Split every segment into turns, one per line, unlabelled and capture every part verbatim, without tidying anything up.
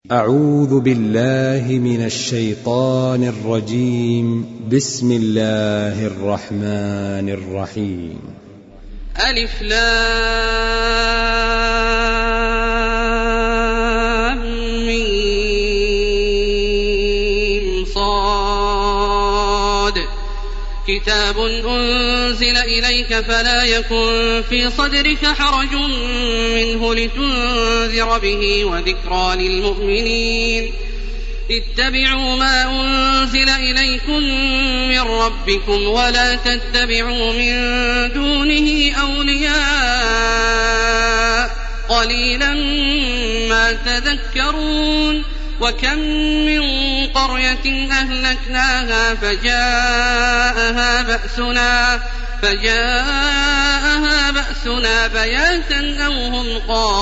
أعوذ بالله من الشيطان الرجيم. بسم الله الرحمن الرحيم.
ألف لام ميم صاد كتاب أنزل إليك فلا يكن في صدرك حرج منه لتنذر به وذكرى للمؤمنين. اتبعوا ما أنزل إليكم من ربكم ولا تتبعوا من دونه أولياء قليلا ما تذكرون. وكم من قرية أهلكناها فجاءها بأسنا فجاءها بأسنا بياتا أو هم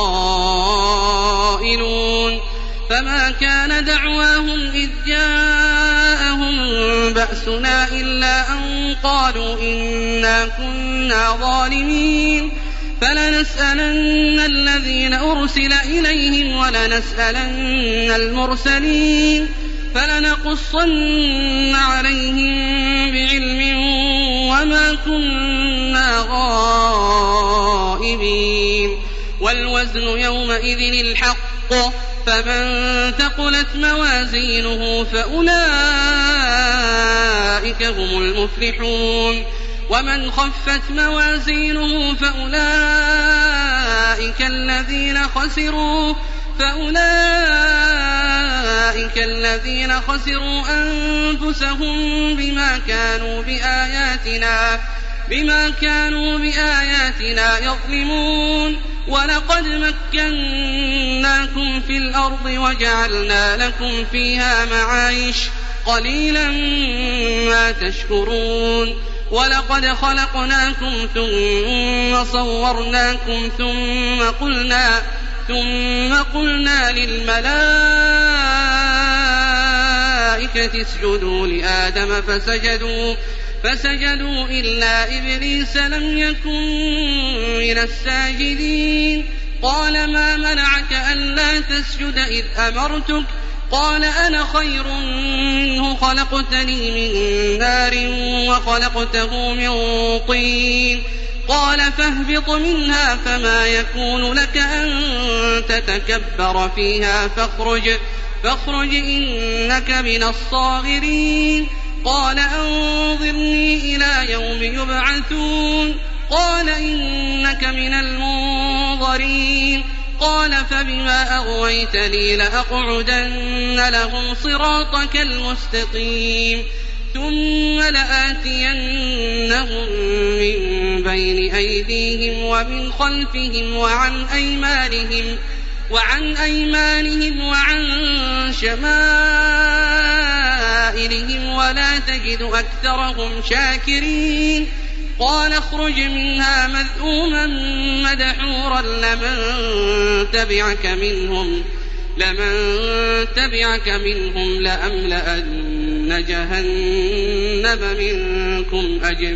قائلون. فما كان دعواهم إذ جاءهم بأسنا إلا أن قالوا إنا كنا ظالمين. فلنسألن الذين أرسل إليهم ولنسألن المرسلين فلنقصن عليهم بعلم وما كنا غائبين. والوزن يومئذ الحق فمن ثقلت موازينه فأولئك هم المفلحون. ومن خفت موازينه فأولئك الذين خسروا فأولئك الذين خسروا أنفسهم بما كانوا بآياتنا بما كانوا بآياتنا يظلمون. ولقد مكناكم في الأرض وجعلنا لكم فيها معايش قليلا ما تشكرون. ولقد خلقناكم ثم صورناكم ثم قلنا ثم قلنا للملائكة اسجدوا لآدم فسجدوا فسجدوا إلا إبليس لم يكن من الساجدين. قال ما منعك ألا تسجد إذ أمرتك؟ قال أنا خير منه خلقتني من نار وخلقته من طين. قال فاهبط منها فما يكون لك أن تتكبر فيها فاخرج, فاخرج إنك من الصاغرين. قال أنظرني إلى يوم يبعثون. قال إنك من المنظرين. قال فبما أغويتني لأقعدن لهم صراطك المستقيم ثم لآتينهم من بين أيديهم ومن خلفهم وعن أيمانهم وعن أيمانهم وعن شمائلهم ولا تجد أكثرهم شاكرين. قال اخرج منها مذءوما مدحورا لمن تبعك منهم لمن تبعك منهم لأملأن جهنم منكم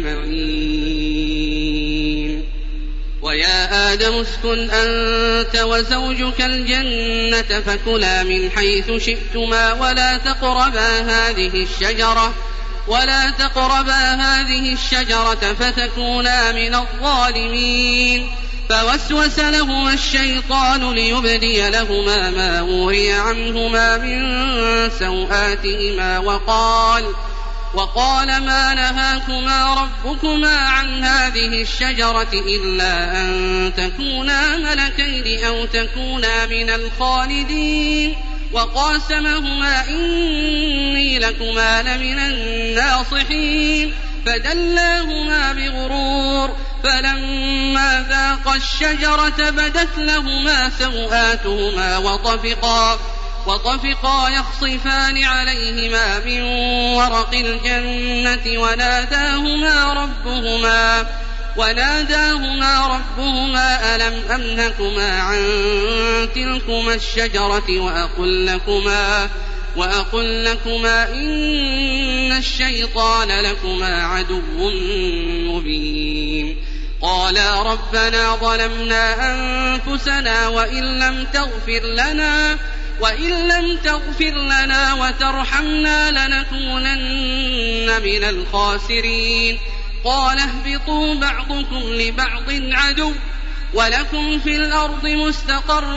أجمعين. ويا آدم اسكن أنت وزوجك الجنة فكلا من حيث شئتما ولا تقربا هذه الشجرة ولا تقربا هذه الشجرة فتكونا من الظالمين. فوسوس لهما الشيطان ليبدي لهما ما وري عنهما من سوآتهما وقال وقال ما نهاكما ربكما عن هذه الشجرة إلا أن تكونا ملكين أو تكونا من الخالدين. وقاسمهما إني لكما لمن الناصحين. فدلاهما بغرور فلما ذاقا الشجرة بدت لهما سوآتهما وطفقا وطفقا يخصفان عليهما من ورق الجنة وناداهما ربهما وناداهما ربهما ألم أنهكما عن تلكما الشجرة وأقل لكما وأقل لكما إن الشيطان لكما عدو مبين. قالا ربنا ظلمنا أنفسنا وإن لم تغفر لنا وإن لم تغفر لنا وترحمنا لنكونن من الخاسرين قال اهبطوا بعضكم لبعض عدو ولكم في الأرض مستقر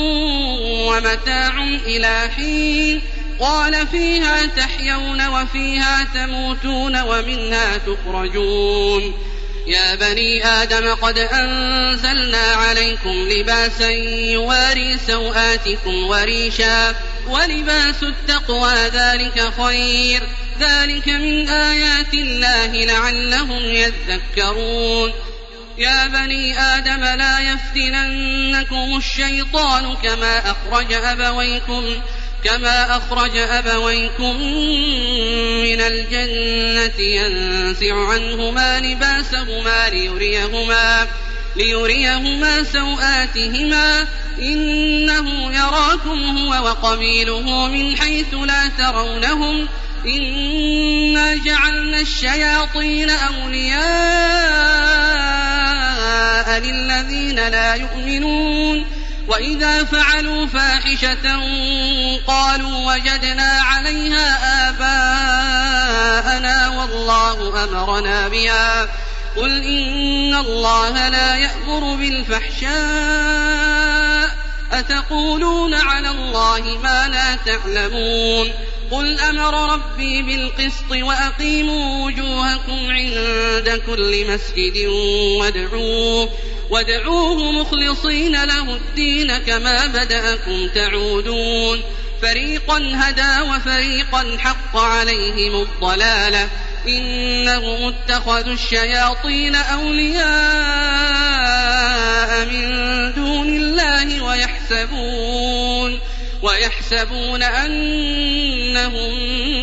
ومتاع إلى حين قال فيها تحيون وفيها تموتون ومنها تخرجون يا بني آدم قد أنزلنا عليكم لباسا يواري سوآتكم وريشا ولباس التقوى ذلك خير ذلك من آيات الله لعلهم يذكرون يا بني آدم لا يفتننكم الشيطان كما أخرج أبويكم كما أخرج أبويكم من الجنة ينزع عنهما لباسهما ليريهما, ليريهما سوآتهما إنه يراكم هو وقبيله من حيث لا ترونهم إنا جعلنا الشياطين أولياء للذين لا يؤمنون وإذا فعلوا فاحشة قالوا وجدنا عليها آباءنا والله أمرنا بها قل إن الله لا يأمر بالفحشاء أتقولون على الله ما لا تعلمون قل أمر ربي بالقسط وأقيموا وجوهكم عند كل مسجد وادعوه, وادعوه مخلصين له الدين كما بدأكم تعودون فريقا هدى وفريقا حق عليهم الضلالة إنهم اتخذوا الشياطين أولياء من دون الله ويحسبون ويحسبون أنهم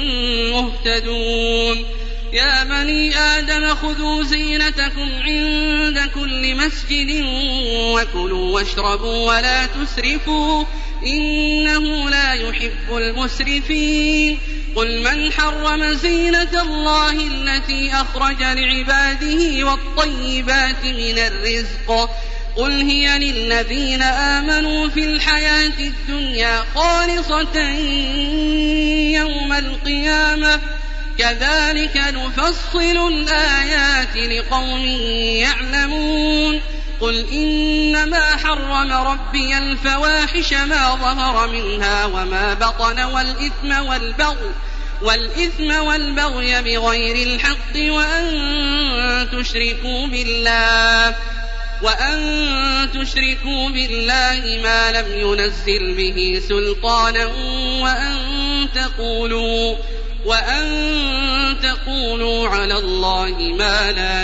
مهتدون يا بني آدم خذوا زينتكم عند كل مسجد وكلوا واشربوا ولا تسرفوا إنه لا يحب المسرفين قل من حرم زينة الله التي أخرج لعباده والطيبات من الرزق قل هي للذين آمنوا في الحياة الدنيا خالصة يوم القيامة كذلك نفصل الآيات لقوم يعلمون قل إنما حرم ربي الفواحش ما ظهر منها وما بطن والإثم والبغي والإثم والبغي بغير الحق وأن تشركوا بالله وأن تشركوا بالله ما لم ينزل به سلطانا وأن تقولوا وأن تقولوا على الله ما لا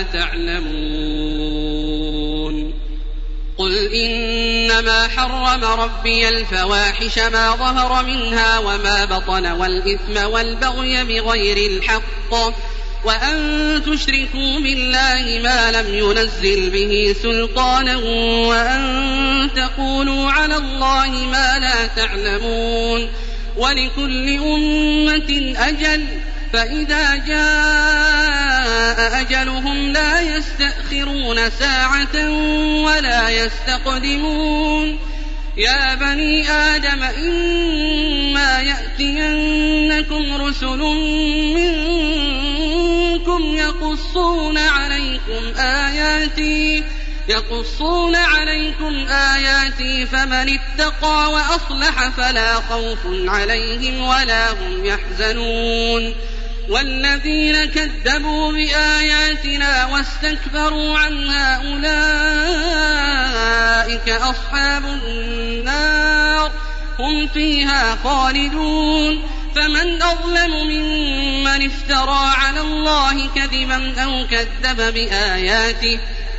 تعلمون قل إنما حرم ربي الفواحش ما ظهر منها وما بطن والإثم والبغي بغير الحق وأن تشركوا بالله ما لم ينزل به سلطانا وأن تقولوا على الله ما لا تعلمون ولكل أمة أجل فإذا جاء أجلهم لا يستأخرون ساعة ولا يستقدمون يا بني آدم إما يأتينكم رسل منكم يقصون عليكم آياتي يقصون عليكم آياتي فمن اتقى وأصلح فلا خوف عليهم ولا هم يحزنون والذين كذبوا بآياتنا واستكبروا عنها أولئك أصحاب النار هم فيها خالدون فمن أظلم ممن افترى على الله كذبا أو كذب بآياته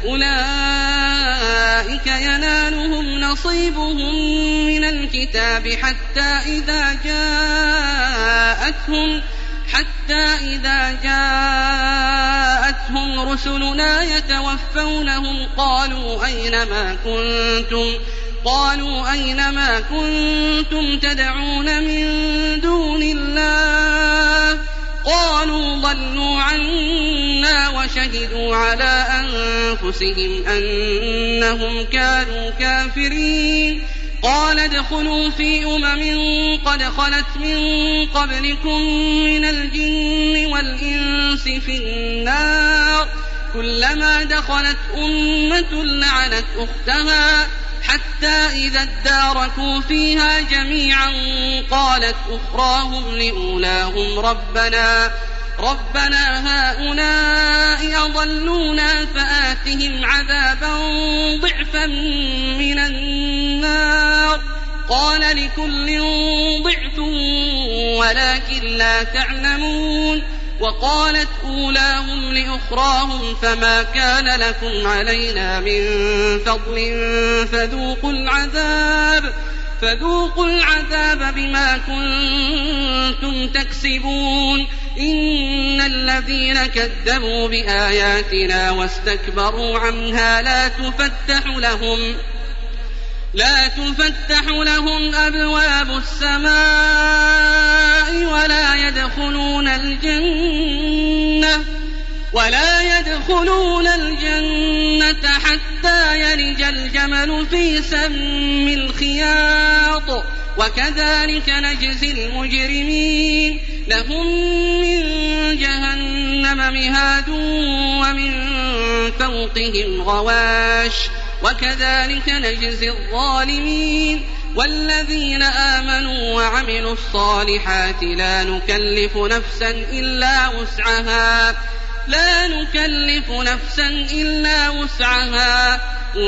أولئك ينالهم نصيبهم من الكتاب حتى إذا جاءتهم حتى إذا جاءتهم رسلنا يتوفونهم قالوا أين ما كنتم قالوا أين ما كنتم تدعون من دون الله قالوا ضلوا عنا وشهدوا على أنفسهم أنهم كانوا كافرين قال ادخلوا في أمم قد خلت من قبلكم من الجن والإنس في النار كلما دخلت أمة لعنت أختها حتى إذا اداركوا فيها جميعا قالت أخراهم لأولاهم ربنا ربنا هؤلاء أضلونا فآتهم عذابا ضعفا من النار قال لكل ضعف ولكن لا تعلمون وقالت أولاهم لأخراهم فما كان لكم علينا من فضل فذوقوا العذاب فذوقوا العذاب بما كنتم تكسبون إن الذين كذبوا بآياتنا واستكبروا عنها لا تفتح لهم لا تفتح لهم أبواب السماء ولا يدخلون الجنة ولا يدخلون الجنة حتى يلج الجمل في سم الخياط وكذلك نجزي المجرمين لهم من جهنم مهاد ومن فوقهم غواش وكذلك نجزي الظالمين والذين آمنوا وعملوا الصالحات لا نكلف نفسا إلا وسعها لا نكلف نفسا إلا وسعها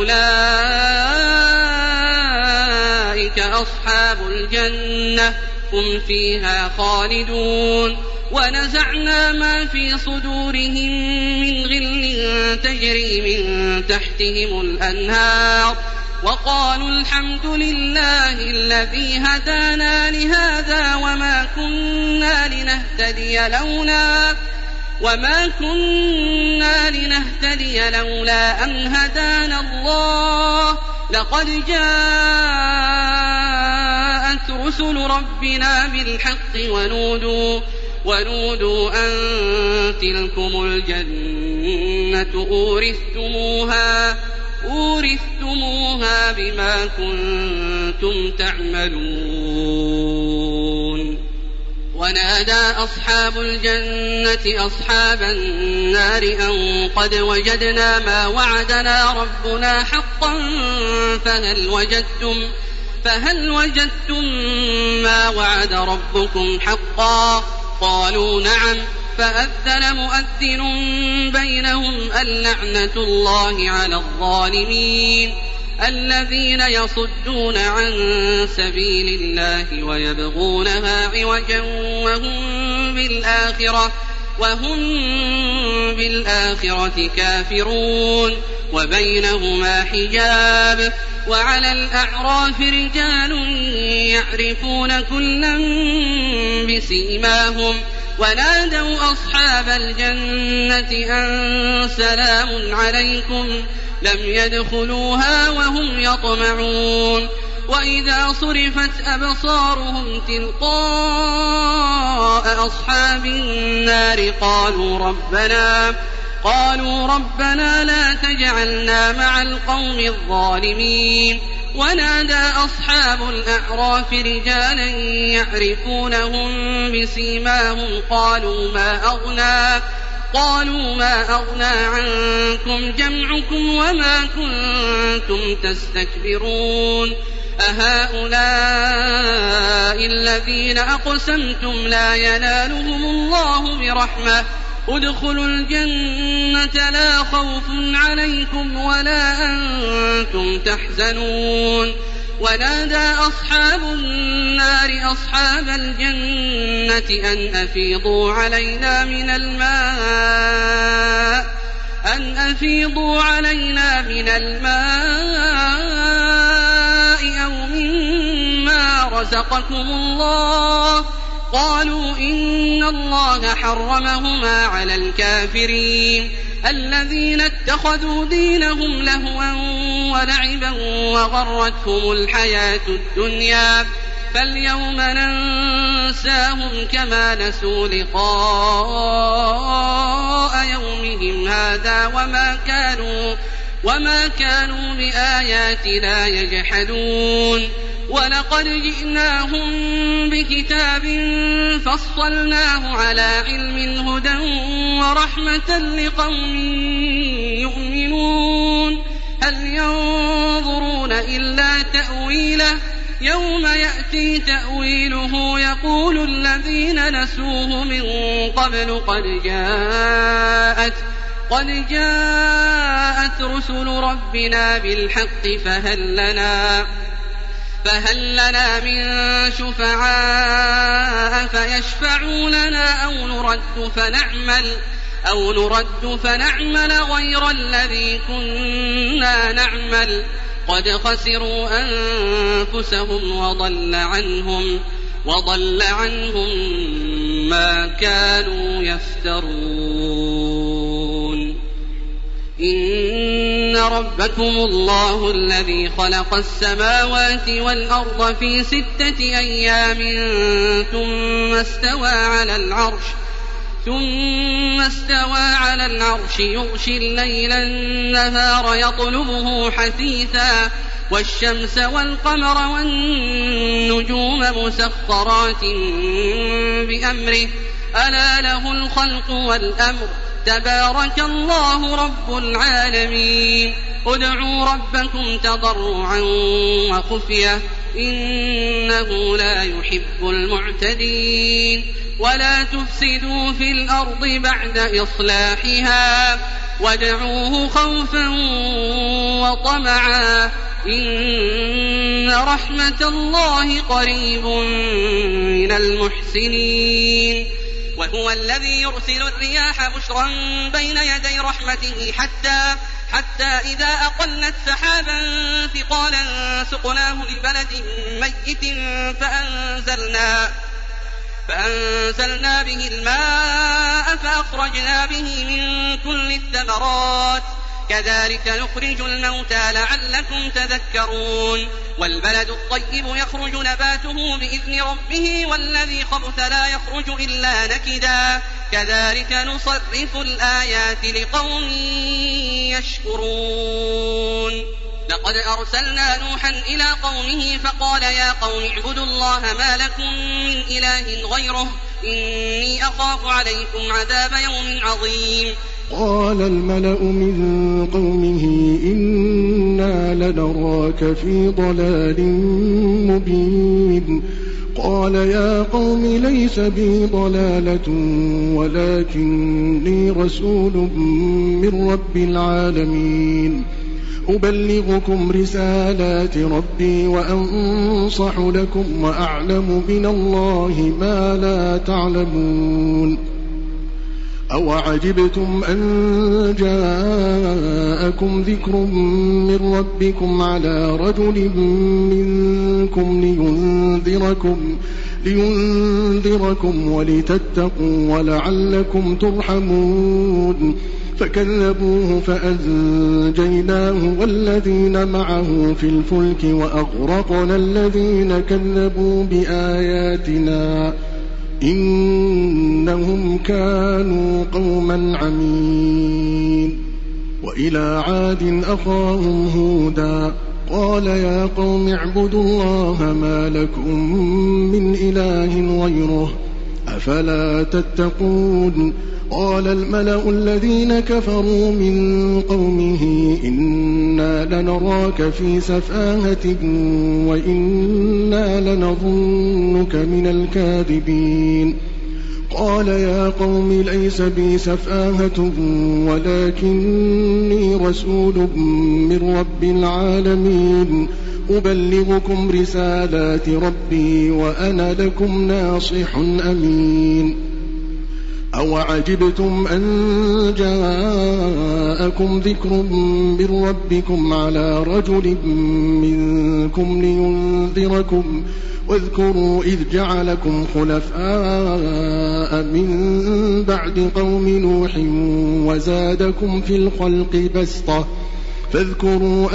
أولئك أصحاب الجنة هم فيها خالدون ونزعنا ما في صدورهم من غل تجري من تحتهم الأنهار وقالوا الحمد لله الذي هدانا لهذا وما كنا لنهتدي لولا وما كنا لنهتدي لولا أن هدانا الله لقد جاءت رسل ربنا بالحق ونودوا ونودوا أن تلكم الجنة أورثتموها أورثتموها بما كنتم تعملون ونادى أصحاب الجنة أصحاب النار أن قد وجدنا ما وعدنا ربنا حقا فهل وجدتم فهل وجدتم ما وعد ربكم حقا قالوا نعم فأذن مؤذن بينهم اللعنة الله على الظالمين الذين يصدون عن سبيل الله ويبغونها عوجا وهم بالآخرة وهم بالآخرة كافرون وبينهما حجاب وعلى الأعراف رجال يعرفون كلا بسيماهم ونادوا أصحاب الجنة أن سلام عليكم لم يدخلوها وهم يطمعون وإذا صرفت أبصارهم تلقاء أصحاب النار قالوا ربنا قالوا ربنا لا تجعلنا مع القوم الظالمين ونادى أصحاب الأعراف رجالا يعرفونهم بسيماهم قالوا ما أغنى قالوا ما أغنى عنكم جمعكم وما كنتم تستكبرون أهؤلاء الذين أقسمتم لا ينالهم الله برحمة ادخلوا الجنة لا خوف عليكم ولا أنتم تحزنون ونادى أصحاب النار أصحاب الجنة أن أفيضوا علينا من الماء أن أفيضوا علينا من الماء أو مما رزقكم الله قالوا إن الله حرمهما على الكافرين الذين اتخذوا دينهم لهوا ولعبا وغرتهم الحياة الدنيا فاليوم ننساهم كما نسوا لقاء يومهم هذا وما كانوا وما كانوا بآياتنا يجحدون ولقد جئناهم بكتاب فصلناه على علم هدى ورحمة لقوم يؤمنون هل ينظرون إلا تأويله يوم يأتي تأويله يقول الذين نسوه من قبل قد جاءت قد جاءت رسل ربنا بالحق فهل لنا فهل لنا من شفعاء فيشفعوا لنا أو نرد فنعمل أو نرد فنعمل غير الذي كنا نعمل قد خسروا أنفسهم وضل عنهم وضل عنهم ما كانوا يفترون إن ربكم الله الذي خلق السماوات والأرض في ستة أيام ثم استوى على العرش ثم استوى على العرش يغشي الليل النهار يطلبه حثيثا والشمس والقمر والنجوم مسخرات بأمره ألا له الخلق والأمر تبارك الله رب العالمين ادعوا ربكم تضرعا وخفية إنه لا يحب المعتدين ولا تفسدوا في الأرض بعد إصلاحها وادعوه خوفا وطمعا إن رحمة الله قريب من المحسنين وهو الذي يرسل الرياح بشرا بين يدي رحمته حتى حتى إذا أقلت سحابا ثقالا سقناه لبلد ميت فأنزلنا فأنزلنا به الماء فأخرجنا به من كل الثمرات كذلك نخرج الموتى لعلكم تذكرون والبلد الطيب يخرج نباته بإذن ربه والذي خبث لا يخرج إلا نكدا كذلك نصرف الآيات لقوم يشكرون لقد أرسلنا نوحا إلى قومه فقال يا قوم اعبدوا الله ما لكم من إله غيره إني أخاف عليكم عذاب يوم عظيم
قال الملأ من قومه إنا لنراك في ضلال مبين قال يا قوم ليس بي ضلالة ولكني رسول من رب العالمين أبلغكم رسالات ربي وأنصح لكم وأعلم من الله ما لا تعلمون أوعجبتم أن جاءكم ذكر من ربكم على رجل منكم لينذركم, لينذركم ولتتقوا ولعلكم ترحمون فكذبوه فأنجيناه والذين معه في الفلك وأغرقنا الذين كذبوا بآياتنا إنهم كانوا قوما عمين وإلى عاد أخاهم هودا قال يا قوم اعبدوا الله ما لكم من إله غيره أفلا تتقون قال الملأ الذين كفروا من قومه إنا لنراك في سفاهة وإنا لنظنك من الكاذبين قال يا قوم ليس بي سفاهة ولكني رسول من رب العالمين أبلغكم رسالات ربي وأنا لكم ناصح أمين أوعجبتم أن جاءكم ذكر من ربكم على رجل منكم لينذركم واذكروا إذ جعلكم خلفاء من بعد قوم نوح وزادكم في الخلق بسطة فاذكروا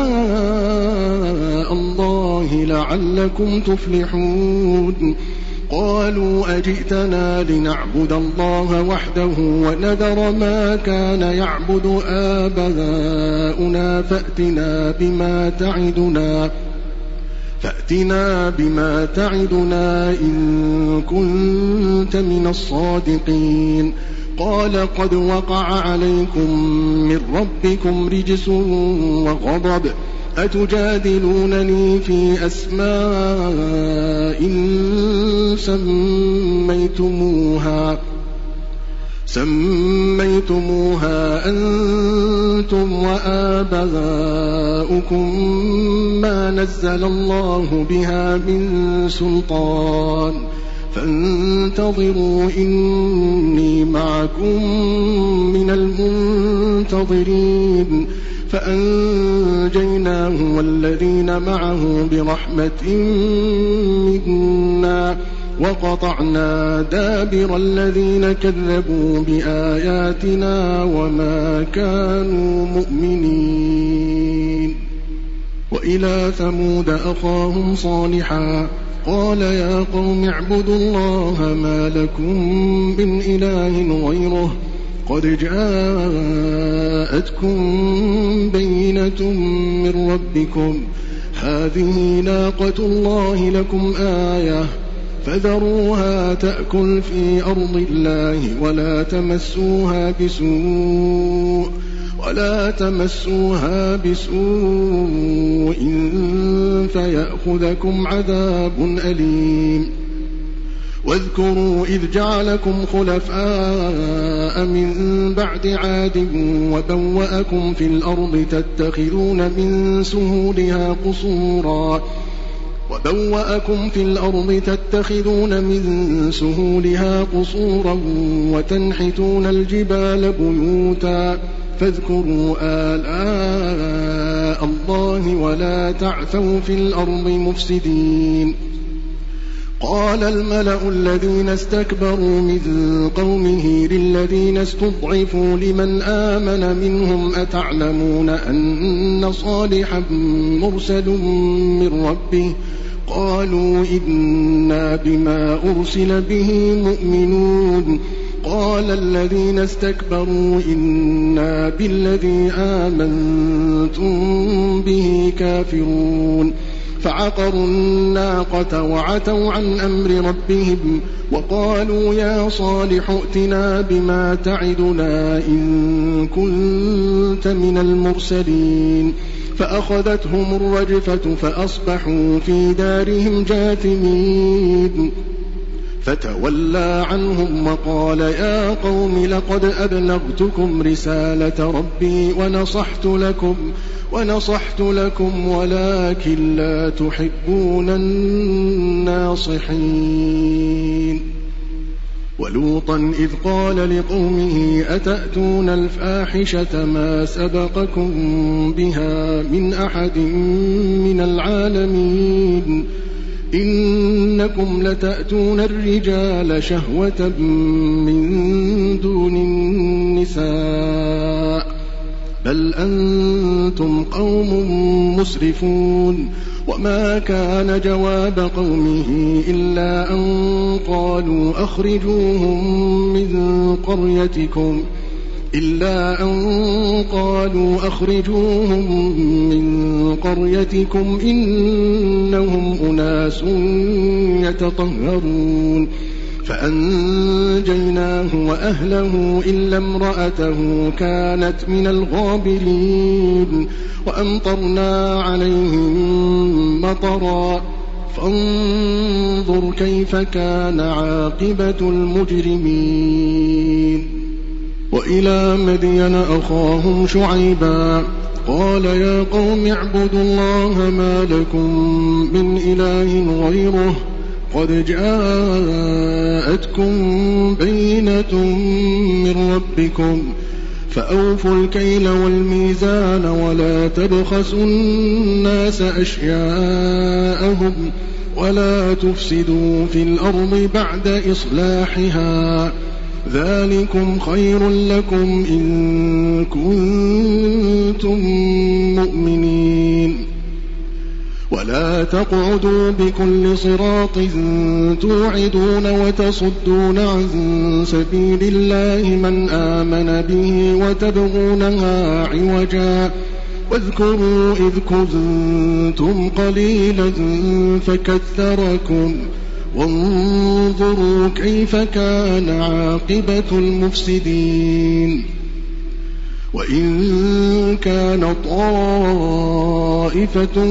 آلاء الله لعلكم تفلحون قالوا أجئتنا لنعبد الله وحده ونذر ما كان يعبد آباؤنا فأتنا بما تعدنا فأتنا بما تعدنا إن كنت من الصادقين قال قد وقع عليكم من ربكم رجس وغضب أتجادلونني في أسماء سميتموها سميتموها أنتم وآباؤكم ما نزل الله بها من سلطان فانتظروا إني معكم من المنتظرين فأنجيناه والذين معه برحمة منا وقطعنا دابر الذين كذبوا بآياتنا وما كانوا مؤمنين. وإلى ثمود أخاهم صالحا قال يا قوم اعبدوا الله ما لكم من إله غيره قد جاءتكم بينة من ربكم هذه ناقة الله لكم آية فذروها تأكل في أرض الله ولا تمسوها بسوء ولا تمسوها بسوء فيأخذكم عذاب أليم. واذكروا إذ جعلكم خلفاء من بعد عاد وبوأكم في الأرض تتخذون من سهولها قصورا وبوأكم في الأرض تتخذون من سهولها قصورا وتنحتون الجبال بيوتا فاذكروا آلاء الله ولا تعثوا في الأرض مفسدين. قال الملأ الذين استكبروا من قومه للذين استضعفوا لمن آمن منهم أتعلمون أن صالحا مرسل من ربه قالوا إنا بما أرسل به مؤمنون. قال الذين استكبروا إنا بالذي آمنتم به كافرون. فعقروا الناقة وعتوا عن أمر ربهم وقالوا يا صالح ائتنا بما تعدنا إن كنت من المرسلين. فأخذتهم الرجفة فأصبحوا في دارهم جاثمين. فتولى عنهم وقال يا قوم لقد أبلغتكم رسالة ربي ونصحت لكم ونصحت لكم ولكن لا تحبون الناصحين. ولوطا إذ قال لقومه أتأتون الفاحشة ما سبقكم بها من أحد من العالمين إنكم لتأتون الرجال شهوة من دون النساء بل أنتم قوم مسرفون. وما كان جواب قومه إلا أن قالوا أخرجوهم من قريتكم إلا أن قالوا أخرجوهم من قريتكم إنهم أناس يتطهرون. فأنجيناه وأهله إلا امرأته كانت من الغابرين. وأمطرنا عليهم مطرا فانظر كيف كان عاقبة المجرمين. وإلى مدين أخاهم شعيبا قال يا قوم اعبدوا الله ما لكم من إله غيره قد جاءتكم بينة من ربكم فأوفوا الكيل والميزان ولا تبخسوا الناس أشياءهم ولا تفسدوا في الأرض بعد إصلاحها ذلكم خير لكم إن كنتم مؤمنين. ولا تقعدوا بكل صراط توعدون وتصدون عن سبيل الله من آمن به وتبغونها عوجا واذكروا إذ كنتم قليلا فكثركم وانظروا كيف كان عاقبة المفسدين. وإن كان طائفة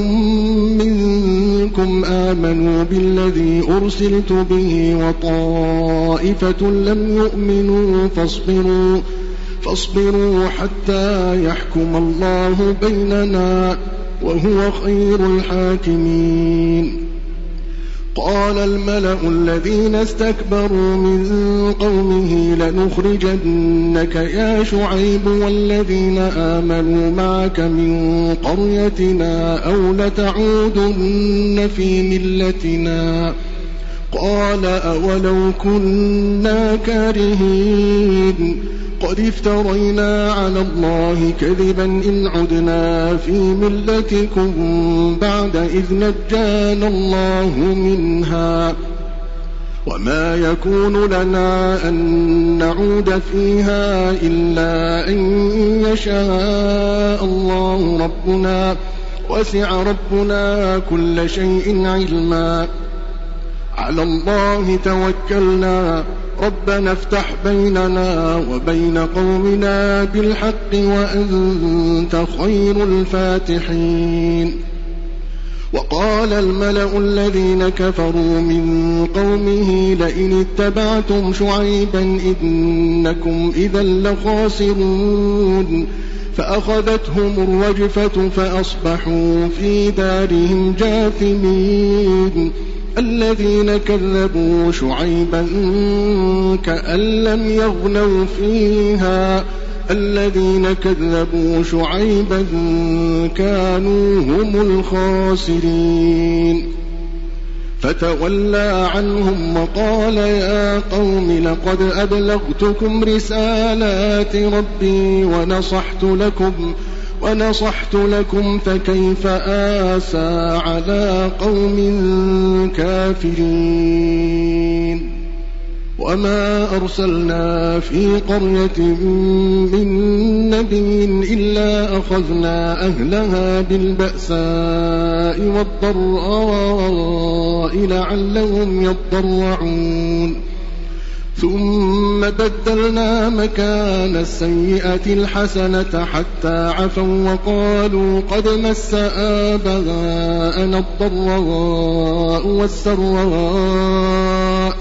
منكم آمنوا بالذي أرسلت به وطائفة لم يؤمنوا فاصبروا, فاصبروا حتى يحكم الله بيننا وهو خير الحاكمين. قال الملأ الذين استكبروا من قومه لنخرجنك يا شعيب والذين آمنوا معك من قريتنا أو لتعودن في ملتنا. قال أولو كنا كارهين قد افترينا على الله كذبا إن عدنا في ملتكم بعد إذ نجانا الله منها وما يكون لنا أن نعود فيها إلا أن يشاء الله ربنا وسع ربنا كل شيء علما. على الله توكلنا ربنا افتح بيننا وبين قومنا بالحق وأنت خير الفاتحين. وقال الملأ الذين كفروا من قومه لئن اتبعتم شعيبا إنكم إذا لخاسرون. فأخذتهم الرجفة فأصبحوا في دارهم جاثمين. الذين كذبوا شعيبا كأن لم يغنوا فيها الذين كذبوا شعيبا كانوا هم الخاسرين. فتولى عنهم وقال يا قوم لقد أبلغتكم رسالات ربي ونصحت لكم ونصحت لكم فكيف آسى على قوم كافرين. وما أرسلنا في قرية من نبي إلا أخذنا أهلها بالبأساء والضراء لعلهم يضرعون. ثم بدلنا مكان السيئة الحسنة حتى عفوا وقالوا قد مس آباءنا الضراء والسراء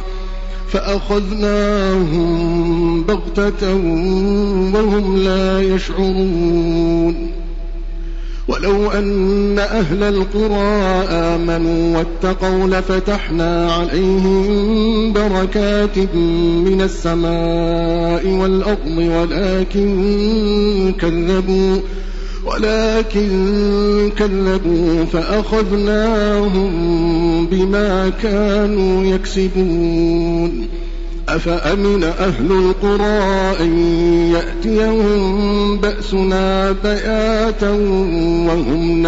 فأخذناهم بغتة وهم لا يشعرون. ولو أن أهل القرى آمنوا واتقوا لفتحنا عليهم بركات من السماء والأرض ولكن كذبوا ولكن كذبوا فأخذناهم بما كانوا يكسبون. أفأمن أهل القرى أن يأتيهم بأسنا بياتا وهم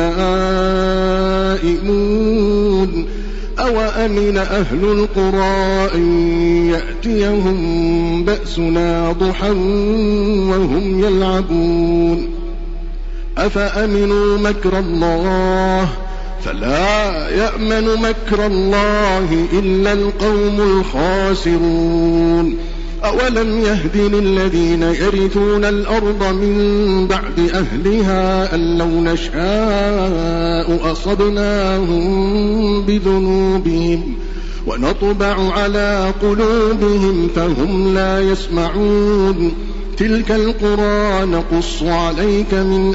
نائمون أو أمن أهل القرى أن يأتيهم بأسنا ضحى وهم يلعبون. أفأمنوا مكر الله فلا يأمن مكر الله إلا القوم الخاسرون. أولم يهد للذين يرثون الأرض من بعد أهلها أن لو نشاء أصبناهم بذنوبهم ونطبع على قلوبهم فهم لا يسمعون. تلك القرى نقص عليك من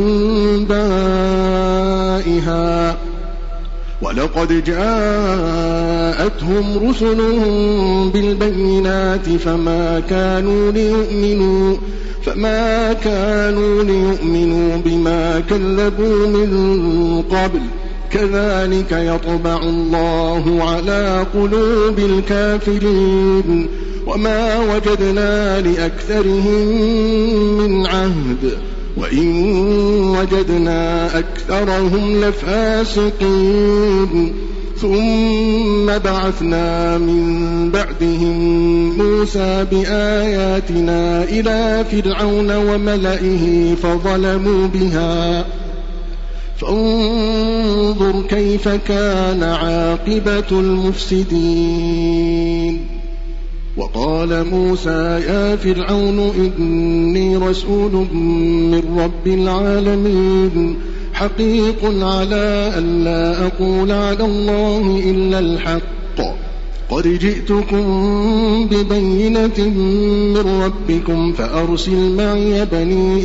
أنبائها ولقد جاءتهم رسلهم بالبينات فما كانوا ليؤمنوا فما كانوا ليؤمنوا بما كذبوا من قبل كذلك يطبع الله على قلوب الكافرين وما وجدنا لأكثرهم من عهد وإن وجدنا أكثرهم لفاسقين ثم بعثنا من بعدهم موسى بآياتنا إلى فرعون وملئه فظلموا بها فانظر كيف كان عاقبة المفسدين. وقال موسى يا فرعون إني رسول من رب العالمين حقيق على أن لا أقول على الله إلا الحق قد جئتكم ببينة من ربكم فأرسل معي بني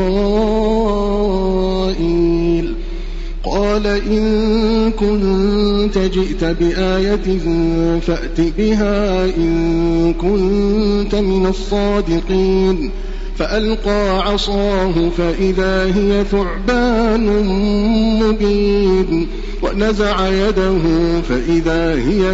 إسرائيل. قال إن كنت جئت بآية فأت بها إن كنت من الصادقين. فألقى عصاه فإذا هي ثعبان مبين ونزع يده فإذا هي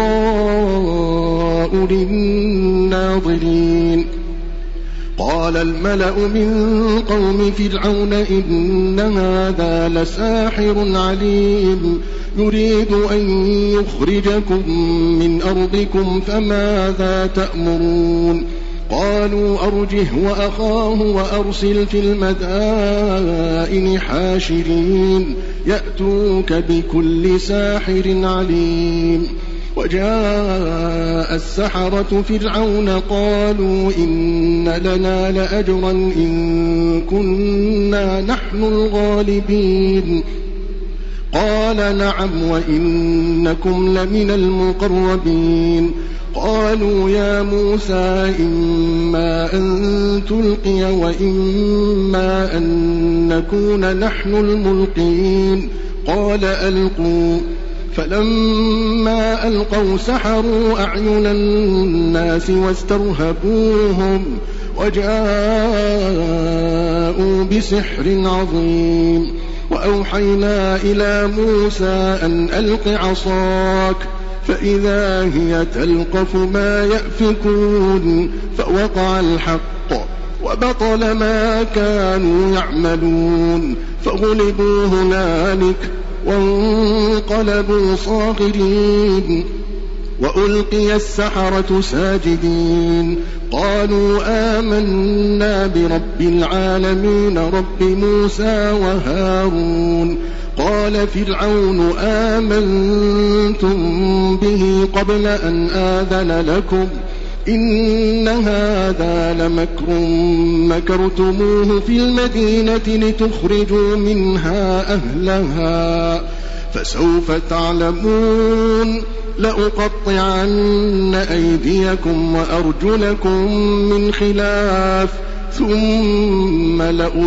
بيضاء للناظرين. قال الملأ من قوم فرعون إن هذا لساحر عليم يريد أن يخرجكم من أرضكم فماذا تأمرون. قالوا أرجه وأخاه وأرسل في المدائن حاشرين يأتوك بكل ساحر عليم. وجاء السحرة فرعون قالوا إن لنا لأجرا إن كنا نحن الغالبين. قال نعم وإنكم لمن المقربين. قالوا يا موسى إما أن تلقي وإما أن نكون نحن الملقين. قال ألقوا. فلما ألقوا سحروا أعين الناس واسترهبوهم وجاءوا بسحر عظيم. وأوحينا إلى موسى أن ألق عصاك فإذا هي تلقف ما يأفكون فوقع الحق وبطل ما كانوا يعملون فغلبوا هنالك وانقلبوا صاغرين. وألقي السحرة ساجدين قالوا آمنا برب العالمين رب موسى وهارون. قال فرعون آمنتم به قبل أن آذن لكم إن هذا لمكر مكرتموه في المدينة لتخرجوا منها أهلها فسوف تعلمون. لأقطعن أيديكم وأرجلكم من خلاف ثم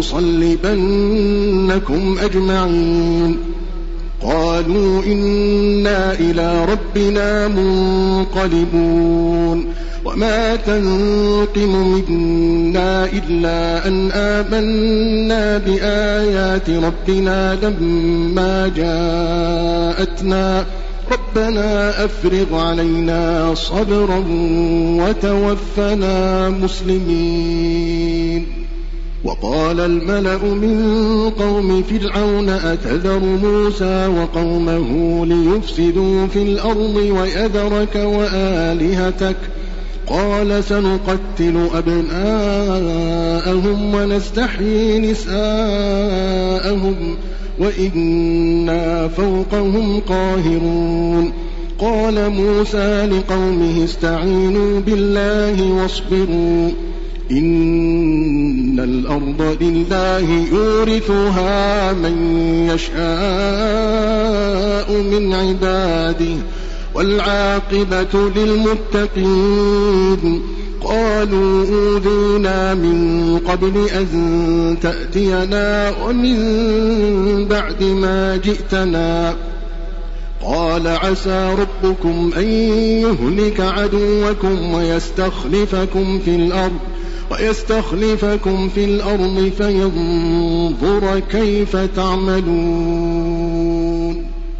لأصلبنكم أجمعين. قالوا إنا إلى ربنا منقلبون. وما تنقم منا إلا أن آمنا بآيات ربنا لما جاءتنا ربنا أفرغ علينا صبرا وتوفنا مسلمين. وقال الملأ من قوم فرعون أتذر موسى وقومه ليفسدوا في الأرض ويذرك وآلهتك قال سنقتل أبناءهم ونستحيي نساءهم وإنا فوقهم قاهرون. قال موسى لقومه استعينوا بالله واصبروا إن الأرض لله يورثها من يشاء من عباده والعاقبة للمتقين. قالوا أوذينا من قبل أن تأتينا ومن بعد ما جئتنا. قال عسى ربكم أن يهلك عدوكم ويستخلفكم في الأرض ويستخلفكم في الأرض فينظر كيف تعملون.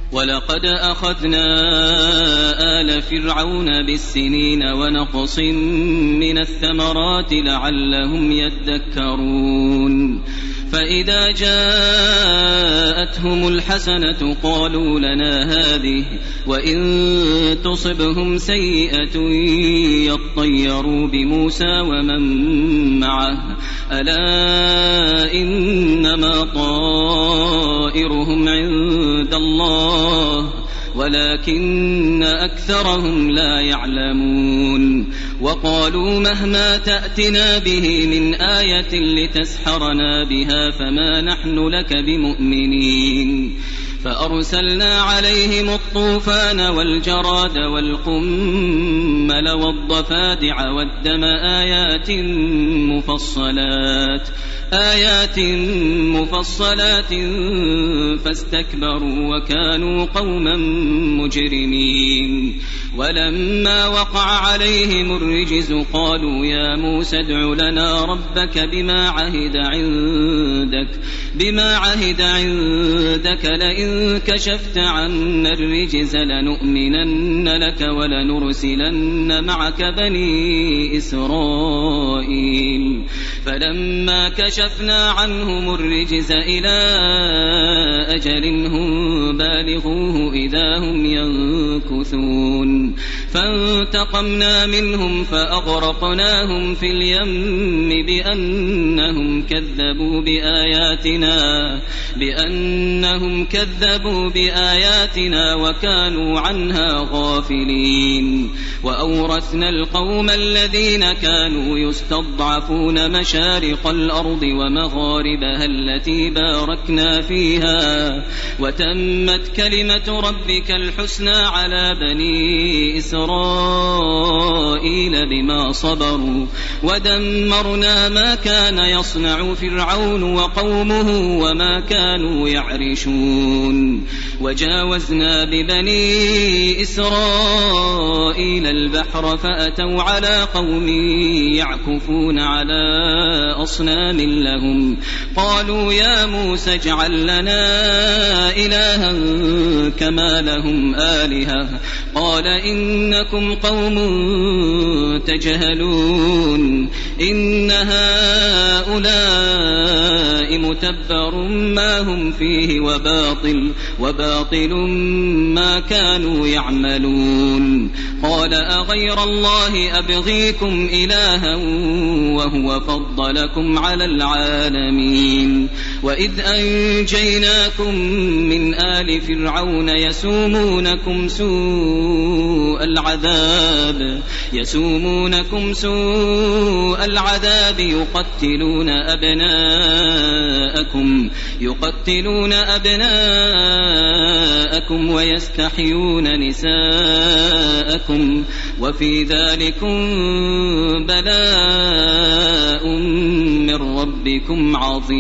ولقد أخذنا آل فرعون بالسنين ونقص من الثمرات لعلهم يذكرون فإذا جاءتهم الحسنة قالوا لنا هذه وإن تصبهم سيئة يطيروا بموسى ومن معه ألا إنما طائرهم عند الله ولكن أكثرهم لا يعلمون وقالوا مهما تأتنا به من آية لتسحرنا بها فما نحن لك بمؤمنين فأرسلنا عليهم الطوفان والجراد والقمل والضفادع والدم آيات مفصلات آيات مفصلات فاستكبروا وكانوا قوما مجرمين ولما وقع عليهم الرجز قالوا يا موسى ادع لنا ربك بما عهد عندك بما عهد عندك لئن كشفت عنا الرجز لنؤمنن لك ولنرسلن معك بني إسرائيل فلما كشفنا عنهم الرجز إلى أجل هم بالغوه إذا هم ينكثون فانتقمنا منهم فأغرقناهم في اليم بأنهم كذبوا بآياتنا بأنهم كذبوا بآياتنا وكانوا عنها غافلين وأورثنا القوم الذين كانوا يستضعفون مشارق الأرض ومغاربها التي باركنا فيها وتمت كلمة ربك الحسنى على بني إسرائيل بما صبروا ودمرنا ما كان يصنع فرعون وقومه وما كانوا يعرشون وجاوزنا ببني إسرائيل البحر فأتوا على قوم يعكفون على أصنام لهم قالوا يا موسى اجعل لنا إلها كما لهم آلهة قال إنكم قوم تجهلون إن هؤلاء متبر ما هم فيه وباطل وباطل ما كانوا يعملون قال أغير الله أبغيكم إلها وهو فضلكم على العالمين وإذ أنجيناكم من آل فرعون يسومونكم سوء العذاب يسومونكم سوء العذاب يقتلون أبناءكم يقتلون أبناءكم ويستحيون نساءكم وفي ذلكم بلاء من ربكم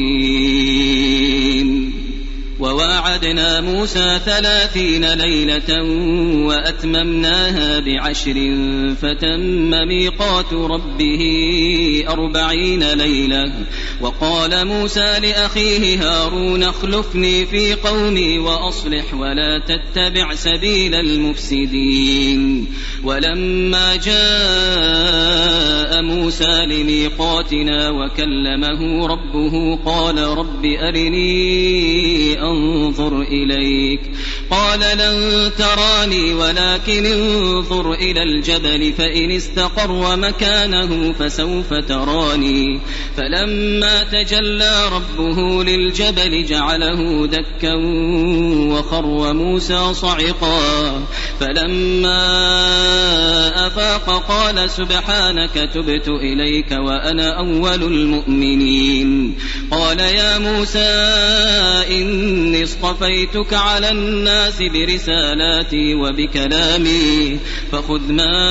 عظيم وواعدنا موسى ثلاثين ليلة وأتممناها بعشر فتم ميقات ربه أربعين ليلة وقال موسى لأخيه هارون اخلفني في قومي وأصلح ولا تتبع سبيل المفسدين ولما جاء موسى لميقاتنا وكلمه ربه قال رب أرني انظر إليك قال لن تراني ولكن انظر إلى الجبل فإن استقر مكانه فسوف تراني فلما تجلى ربه للجبل جعله دكا وخر موسى صعقا فلما أفاق قال سبحانك تبت إليك وأنا أول المؤمنين قال يا موسى إني اصطفيتك على الناس برسالاتي وبكلامي فخذ ما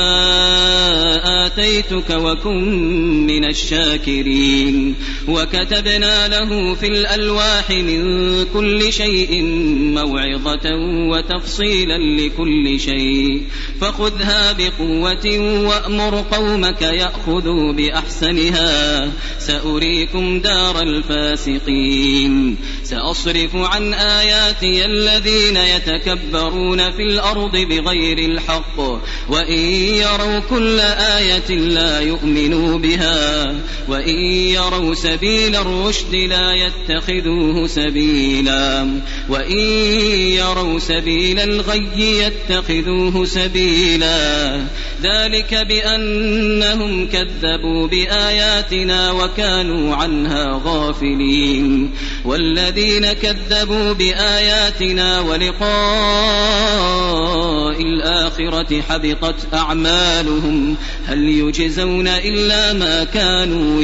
آتيتك وكن من الشاكرين وكتبنا له في الألواح من كل شيء موعظة وتفصيلا لكل شيء فخذها بقوة قوة وأمر قومك يأخذوا بأحسنها سأريكم دار الفاسقين سأصرف عن آياتي الذين يتكبرون في الأرض بغير الحق وإن يروا كل آية لا يؤمنوا بها وإن يروا سبيل الرشد لا يتخذوه سبيلا وإن يروا سبيل الغي يتخذوه سبيلا ذلك بأنهم كذبوا بآياتنا وكانوا عنها غافلين والذين كذبوا بآياتنا ولقاء الآخرة حبطت أعمالهم هل يجزون إلا ما كانوا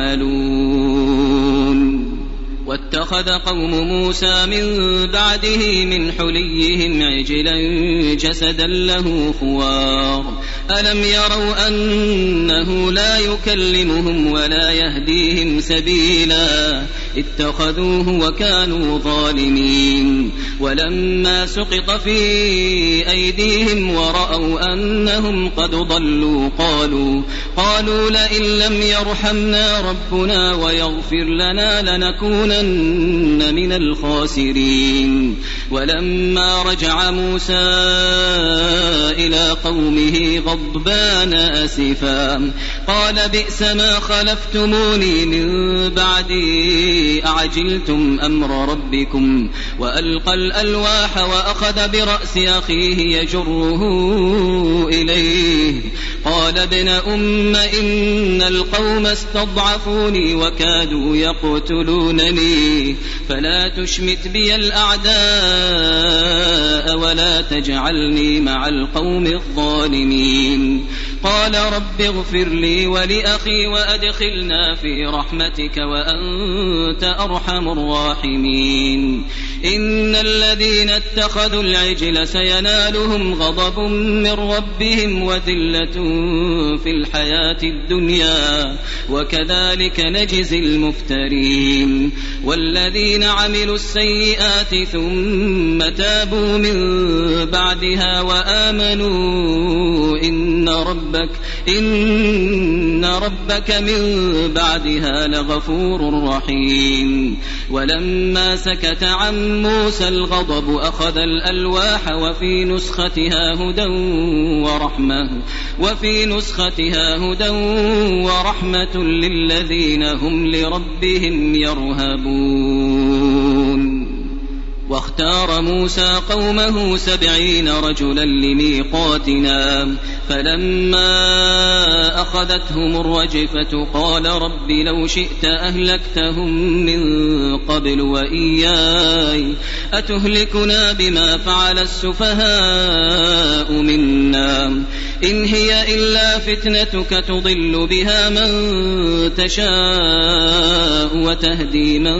يعملون واتخذ قوم موسى من بعده من حليهم عجلا جسدا له خوار ألم يروا أنه لا يكلمهم ولا يهديهم سبيلا اتخذوه وكانوا ظالمين ولما سقط في أيديهم ورأوا أنهم قد ضلوا قالوا قالوا لئن لم يرحمنا ربنا ويغفر لنا لنكونن من الخاسرين ولما رجع موسى إلى قومه غضبان أسفا قال بئس ما خلفتموني من بعدي أعجلتم أمر ربكم وألقى الألواح وأخذ برأس أخيه يجره إليه قال ابن أم إن القوم استضعفوني وكادوا يقتلونني فلا تشمت بي الأعداء ولا تجعلني مع القوم الظالمين قال رب اغفر لي ولأخي وأدخلنا في رحمتك وأنت أرحم الراحمين إن الذين اتخذوا العجل سينالهم غضب من ربهم وذلة في الحياة الدنيا وكذلك نجزي المفترين والذين عملوا السيئات ثم تابوا من بعدها وآمنوا إن ربك إن ربك من بعدها لغفور رحيم ولما سكت عن موسى الغضب أخذ الألواح وفي نسختها هدى ورحمة وفي نسختها هدى ورحمة للذين هم لربهم يرهبون واختار موسى قومه سبعين رجلا لميقاتنا فلما أخذتهم الرجفة قال رب لو شئت أهلكتهم من قبل وإياي أتهلكنا بما فعل السفهاء منا إن هي إلا فتنتك تضل بها من تشاء وتهدي من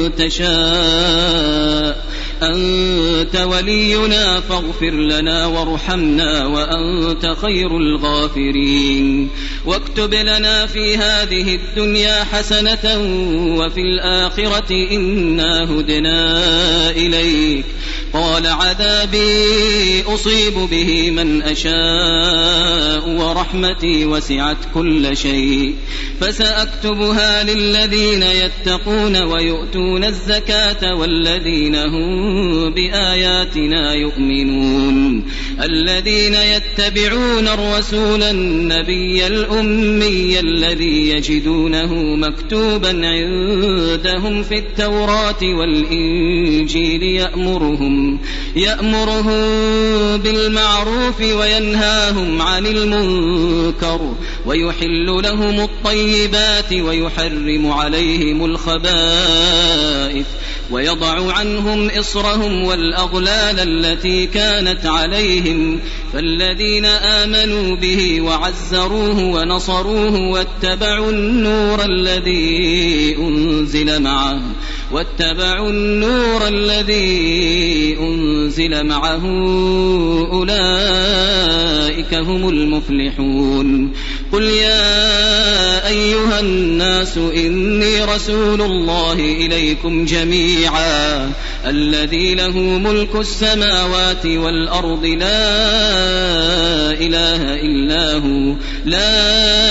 تشاء أنت ولينا فاغفر لنا وارحمنا وأنت خير الغافرين واكتب لنا في هذه الدنيا حسنة وفي الآخرة إنا هدنا إليك قال عذابي أصيب به من أشاء ورحمتي وسعت كل شيء فسأكتبها للذين يتقون ويؤتون الزكاة والذين هم بآياتنا يؤمنون الذين يتبعون الرسول النبي الأمي الذي يجدونه مكتوبا عندهم في التوراة والإنجيل يأمرهم يأمرهم بالمعروف وينهاهم عن المنكر ويحل لهم الطيبات ويحرم عليهم الخبائث ويضع عنهم إصرهم والأغلال التي كانت عليهم فالذين آمنوا به وعزروه ونصروه واتبعوا النور الذي أنزل معه واتبعوا النور الذي أنزل معه أولئك هم المفلحون قل يا أيها الناس إني رسول الله إليكم جميعا الذي له ملك السماوات والأرض لا إله إلا هو لا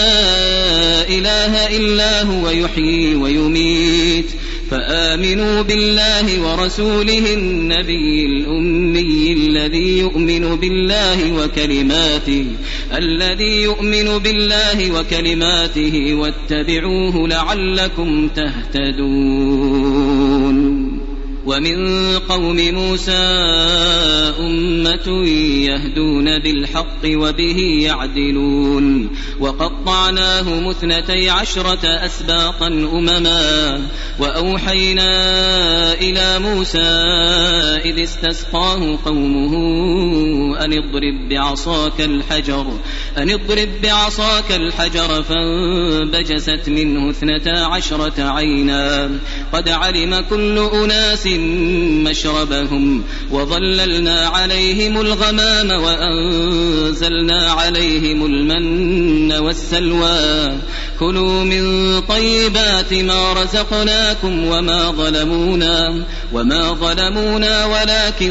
إله إلا هو يحيي ويميت فآمنوا بالله ورسوله النبي الأمي الذي يؤمن بالله وكلماته الذي يؤمن بالله وكلماته واتبعوه لعلكم تهتدون. ومن قوم موسى أمة يهدون بالحق وبه يعدلون وقطعناهم اثنتي عشرة أسباطا أمما وأوحينا إلى موسى إذ استسقاه قومه أن اضرب بعصاك الحجر أن اضرب بعصاك الحجر فانبجست منه اثنتا عشرة عينا قد علم كل أناس مشربهم وظللنا عليهم الغمام وأنزلنا عليهم المن والسلوى كلوا من طيبات ما رزقناكم وما ظلمونا وما ظلمونا ولكن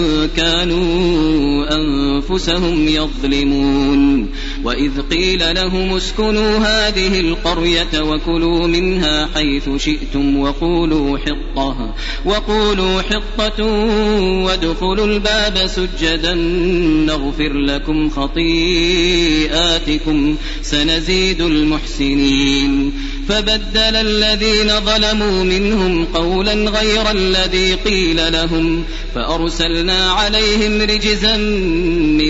كانوا أنفسهم يظلمون. وإذ قيل لهم اسكنوا هذه القرية وكلوا منها حيث شئتم وقولوا حطة وقولوا حطة وادخلوا الباب سجدا نغفر لكم خطيئاتكم سنزيد المحسنين. فبدل الذين ظلموا منهم قولا غير الذي قيل لهم فأرسلنا عليهم رجزا من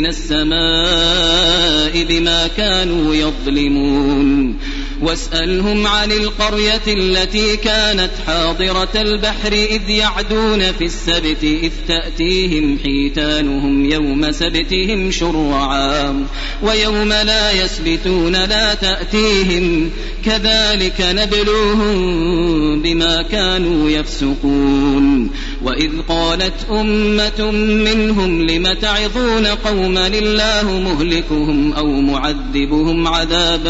السماء بما كانوا يظلمون. واسألهم عن القرية التي كانت حاضرة البحر إذ يعدون في السبت إذ تأتيهم حيتانهم يوم سبتهم شرعا ويوم لا يسبتون لا تأتيهم كذلك نبلوهم بما كانوا يفسقون. وإذ قالت أمة منهم لم تعظون قوما الله مهلكهم أو معذبهم عذابا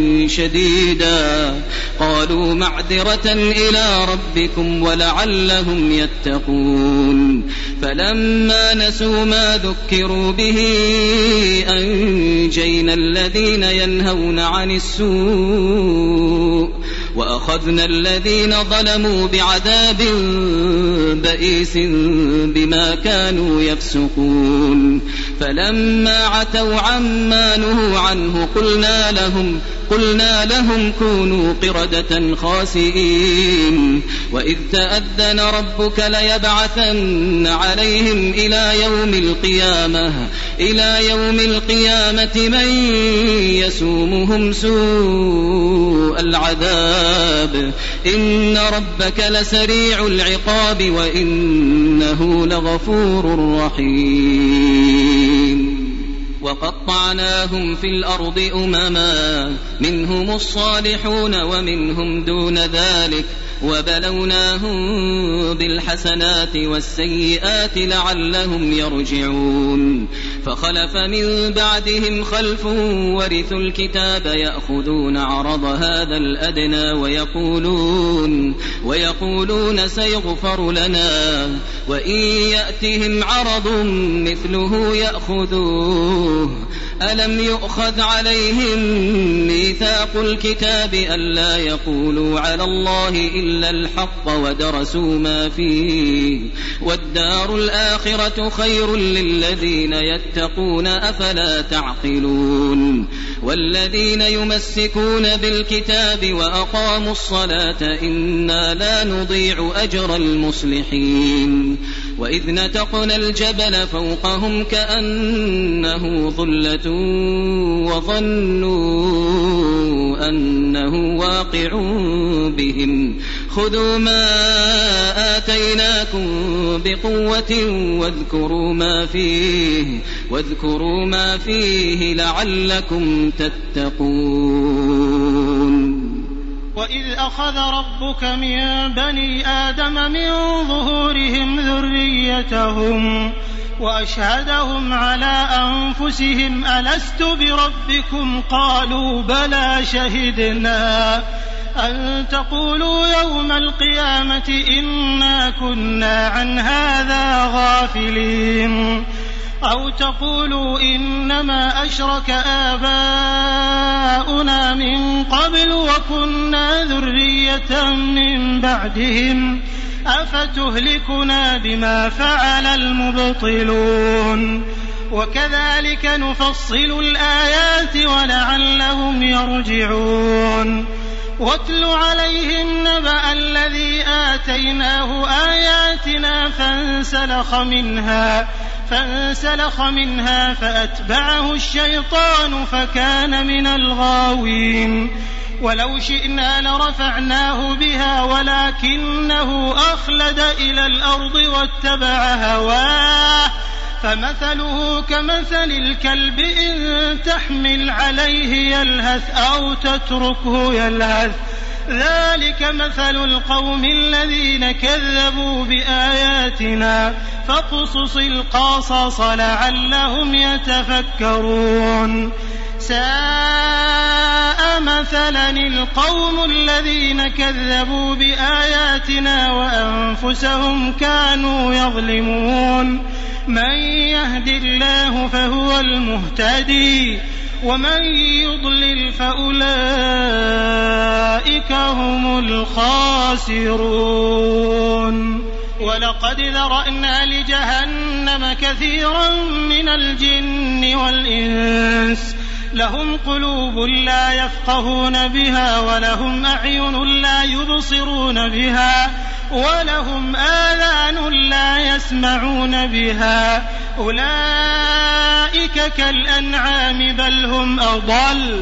شديدا قالوا معذرة إلى ربكم ولعلهم يتقون. فلما نسوا ما ذكروا به أنجينا الذين ينهون عن السوء وأخذنا الذين ظلموا بعذاب بئيس بما كانوا يفسقون. فلما عتوا عما نهوا عنه قلنا لهم قلنا لهم كونوا قردة خاسئين. وإذ تأذن ربك ليبعثن عليهم إلى يوم القيامة إلى يوم القيامة من يسومهم سوء العذاب إن ربك لسريع العقاب وإنه لغفور رحيم. وقطعناهم في الأرض أمما منهم الصالحون ومنهم دون ذلك وبلوناهم بالحسنات والسيئات لعلهم يرجعون. فخلف من بعدهم خلف ورثوا الكتاب يأخذون عرض هذا الأدنى ويقولون, ويقولون سيغفر لنا وإن يأتهم عرض مثله يأخذوه. ألم يؤخذ عليهم ميثاق الكتاب ألا يقولوا على الله إلا الحق ودرسوا ما فيه والدار الآخرة خير للذين يتقون أفلا تعقلون. والذين يمسكون بالكتاب وأقاموا الصلاة إنا لا نضيع أجر المصلحين. وإذ نتقنا الجبل فوقهم كأنه ظلة وظنوا أنه واقع بهم خذوا ما آتيناكم بقوة واذكروا ما فيه واذكروا ما فيه لعلكم تتقون.
وإذ أخذ ربك من بني آدم من ظهورهم ذريتهم وأشهدهم على أنفسهم ألست بربكم قالوا بلى شهدنا أن تقولوا يوم القيامة إنا كنا عن هذا غافلين أو تقولوا إنما أشرك آباؤنا من قبل وكنا ذرية من بعدهم أفتهلكنا بما فعل المبطلون وكذلك نفصل الآيات ولعلهم يرجعون واتل عليهم نبأ الذي آتيناه آياتنا فانسلخ منها فانسلخ منها فأتبعه الشيطان فكان من الغاوين ولو شئنا لرفعناه بها ولكنه أخلد إلى الأرض واتبع هواه فمثله كمثل الكلب إن تحمل عليه يلهث أو تتركه يلهث ذلك مثل القوم الذين كذبوا بآياتنا فاقصص القصص لعلهم يتفكرون ساء مثلا القوم الذين كذبوا بآياتنا وأنفسهم كانوا يظلمون من يهد الله فهو المهتدي ومن يضلل فأولئك هم الخاسرون ولقد ذرأنا لجهنم كثيرا من الجن والإنس لهم قلوب لا يفقهون بها ولهم أعين لا يبصرون بها ولهم آذان لا يسمعون بها أولئك كالأنعام بل هم أضل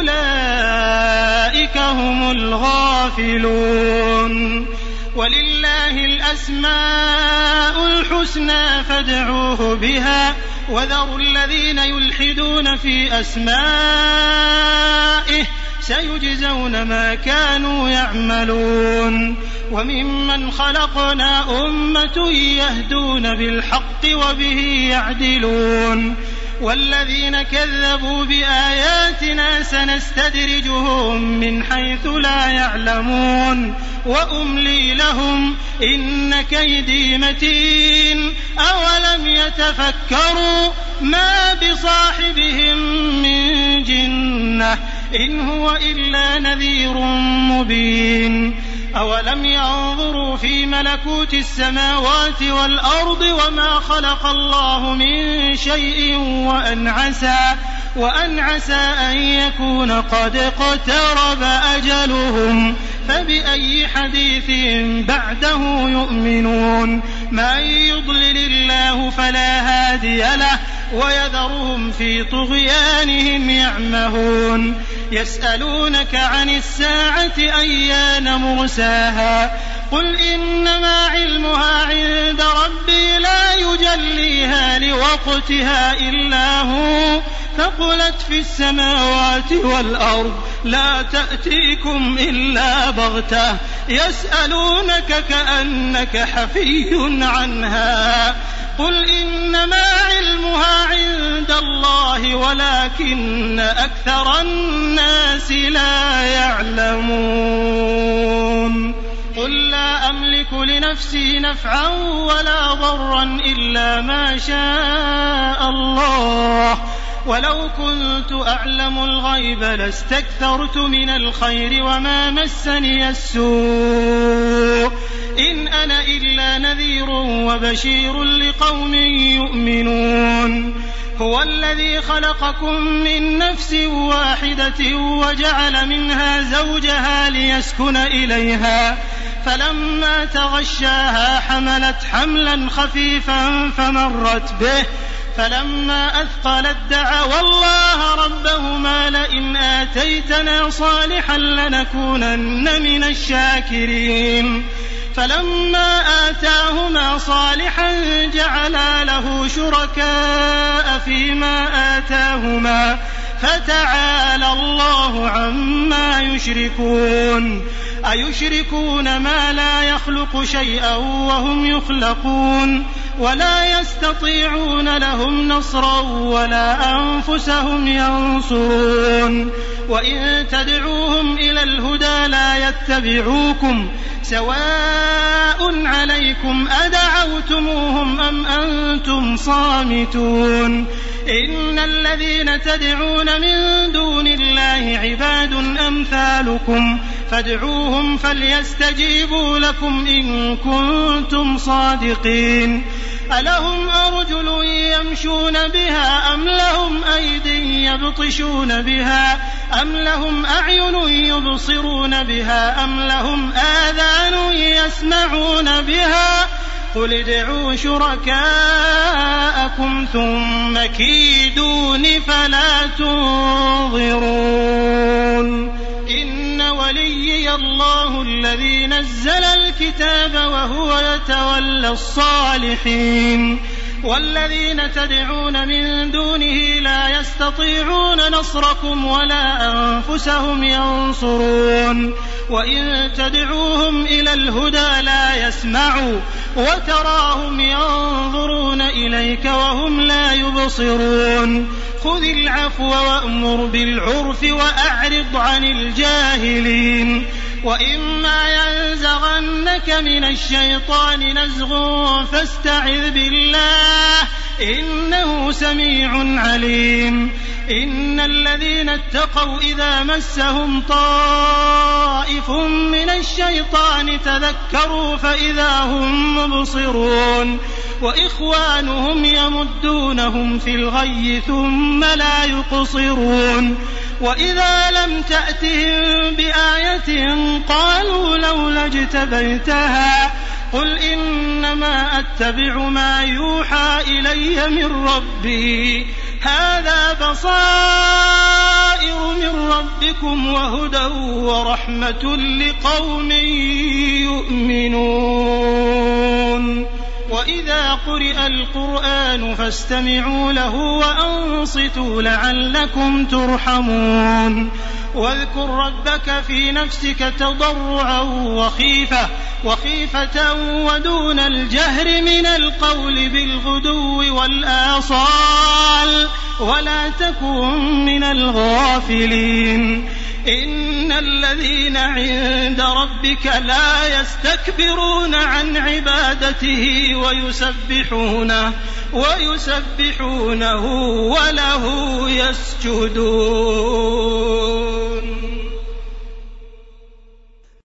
أولئك هم الغافلون ولله الأسماء الحسنى فادعوه بها وذروا الذين يلحدون في أسمائه سيجزون ما كانوا يعملون وممن خلقنا أمة يهدون بالحق وبه يعدلون والذين كذبوا بآياتنا سنستدرجهم من حيث لا يعلمون وأملي لهم إن كيدي متين أولم يتفكروا ما بصاحبهم من جنة إن هو إلا نذير مبين أولم ينظروا في ملكوت السماوات والأرض وما خلق الله من شيء وأن عسى, وأن عسى أن يكون قد اقترب أجلهم فبأي حديث بعده يؤمنون من يضلل الله فلا هادي له ويذرهم في طغيانهم يعمهون يسألونك عن الساعة أيان مرساها قل إنما علمها عند ربي لا يجليها لوقتها إلا هو ثقلت في السماوات والأرض لا تأتيكم إلا بغتة يسألونك كأنك حفي عنها قل إنما علمها عند الله ولكن أكثر الناس لا يعلمون قل لا أملك لنفسي نفعا ولا ضرا إلا ما شاء الله ولو كنت أعلم الغيب لاستكثرت من الخير وما مسني السوء إن أنا إلا نذير وبشير لقوم يؤمنون هو الذي خلقكم من نفس واحدة وجعل منها زوجها ليسكن إليها فلما تغشاها حملت حملا خفيفا فمرت به فلما أثقلت دعوا الله ربهما لئن آتيتنا صالحا لنكونن من الشاكرين فلما آتاهما صالحا جعلا له شركاء فيما آتاهما فتعالى الله عما يشركون أيشركون ما لا يخلق شيئا وهم يخلقون ولا يستطيعون لهم نصرا ولا أنفسهم ينصرون وإن تدعوهم إلى الهدى لا يتبعوكم سواء عليكم أدعوتموهم أم أنتم صامتون إن الذين تدعون من دون الله عباد أمثالكم فادعوهم فليستجيبوا لكم إن كنتم صادقين ألهم أرجل يمشون بها أم لهم أيدي يبطشون بها أم لهم أعين يبصرون بها أم لهم آذان يسمعون بها قل ادعوا شركاءكم ثم كيدون فلا تنظرون إن وليي الله الذي نزل الكتاب وهو يتولى الصالحين والذين تدعون من دونه لا يستطيعون نصركم ولا أنفسهم ينصرون وإن تدعوهم إلى الهدى لا يسمعوا وتراهم ينظرون إليك وهم لا يبصرون خذ العفو وأمر بالعرف وأعرض عن الجاهلين وإما ينزغنك من الشيطان نزغ فاستعذ بالله إنه سميع عليم إن الذين اتقوا إذا مسهم طائف من الشيطان تذكروا فإذا هم مبصرون وإخوانهم يمدونهم في الغي ثم لا يقصرون وإذا لم تأتهم بآية قالوا لولا اجتبيتها قل إنما أتبع ما يوحى إلي من ربي هذا بصائر من ربكم وهدى ورحمة لقوم يؤمنون وإذا قرئ القرآن فاستمعوا له وأنصتوا لعلكم ترحمون واذكر ربك في نفسك تضرعا وخيفة وخيفة ودون الجهر من القول بالغدو والآصال ولا تكن من الغافلين إن الذين عند ربك لا يستكبرون عن عبادته ويسبحونه ويسبحونه وله يسجدون.